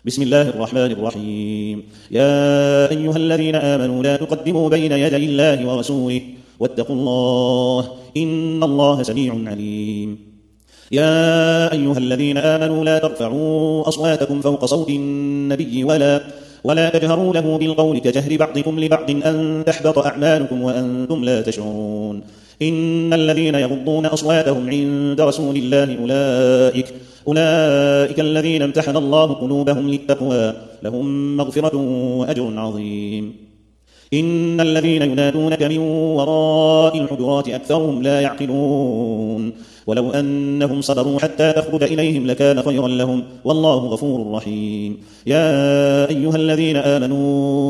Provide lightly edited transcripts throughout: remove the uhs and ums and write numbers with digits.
بسم الله الرحمن الرحيم. يا أيها الذين آمنوا لا تقدموا بين يدي الله ورسوله واتقوا الله إن الله سميع عليم. يا أيها الذين آمنوا لا ترفعوا أصواتكم فوق صوت النبي ولا تجهروا له بالقول كجهر بعضكم لبعض أن تحبط أعمالكم وأنتم لا تشعرون. إن الذين يغضون أصواتهم عند رسول الله أولئك الذين امتحن الله قلوبهم للتقوى لهم مغفرة وأجر عظيم. إن الذين ينادونك من وراء الحجرات أكثرهم لا يعقلون ولو أنهم صبروا حتى تخرج إليهم لكان خيرا لهم والله غفور رحيم. يا أيها الذين آمنوا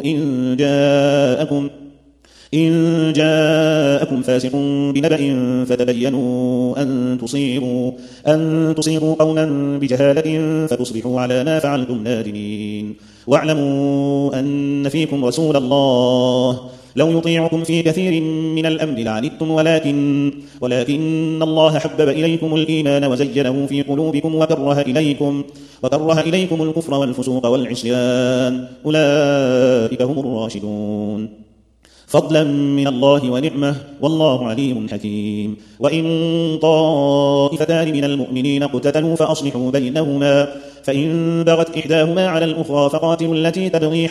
إن جاءكم فاسق بنبأ فتبينوا أن تصيبوا قوما بجهالة فتصبحوا على ما فعلتم نادمين. واعلموا أن فيكم رسول الله لو يطيعكم في كثير من الأمر لعنتم ولكن الله حبب إليكم الإيمان وزينه في قلوبكم وكره إليكم الكفر والفسوق والعصيان أولئك هم الراشدون فضلا من الله ونعمة والله عليم حكيم. وإن طائفتان من المؤمنين اقتتلوا فأصلحوا بينهما فإن بغت إحداهما على الأخرى فقاتلوا التي تبغي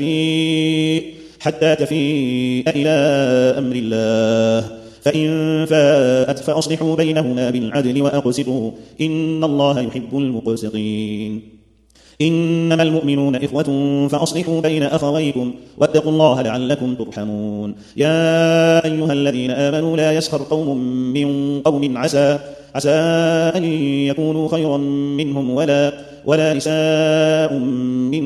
حتى تفيء إلى أمر الله فإن فاءت فأصلحوا بينهما بالعدل وأقسطوا إن الله يحب المقسطين. إنما المؤمنون إخوة فأصلحوا بين أخويكم واتقوا الله لعلكم ترحمون. يا أيها الذين آمنوا لا يسخر قوم من قوم عسى أن يكونوا خيرا منهم ولا نساء من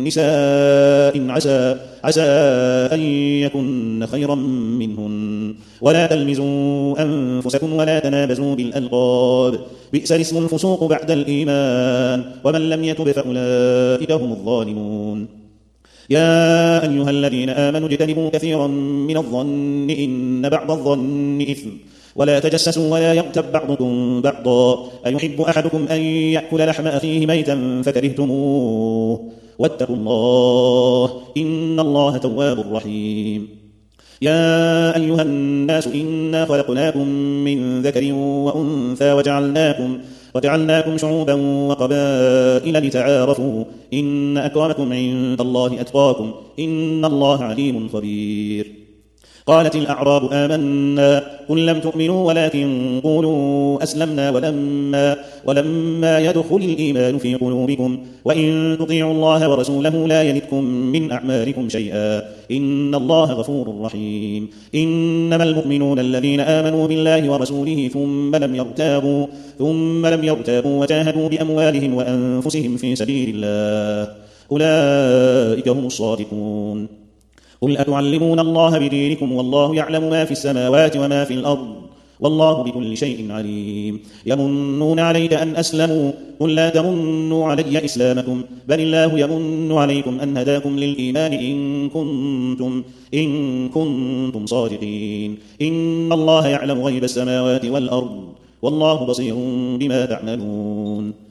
نساء عسى أن يكن خيرا منهن ولا تلمزوا أنفسكم ولا تنابزوا بالألقاب بئس الاسم الفسوق بعد الإيمان ومن لم يتب فأولئك هم الظالمون. يا أيها الذين آمنوا اجتنبوا كثيرا من الظن إن بعض الظن إثم ولا تجسسوا ولا يغتب بعضكم بعضا أيحب أحدكم أن يأكل لحم أخيه ميتا فكرهتموه واتقوا الله إن الله تواب رحيم. يا أيها الناس إنا خلقناكم من ذكر وأنثى وجعلناكم شعوبا وقبائل لتعارفوا إن أكرمكم عند الله أتقاكم إن الله عليم خبير. قالت الأعراب آمنا قل لم تؤمنوا ولكن قولوا أسلمنا ولما يدخل الإيمان في قلوبكم وإن تطيعوا الله ورسوله لا يلدكم من أعمالكم شيئا إن الله غفور رحيم. إنما المؤمنون الذين آمنوا بالله ورسوله ثم لم يرتابوا وجاهدوا بأموالهم وأنفسهم في سبيل الله أولئك هم الصادقون. قل أتعلمون الله بدينكم والله يعلم ما في السماوات وما في الأرض والله بكل شيء عليم. يمنون عليك أن أسلموا قل لا تمنوا علي إسلامكم بل الله يمن عليكم أن هداكم للإيمان إن كنتم صادقين. إن الله يعلم غيب السماوات والأرض والله بصير بما تعملون.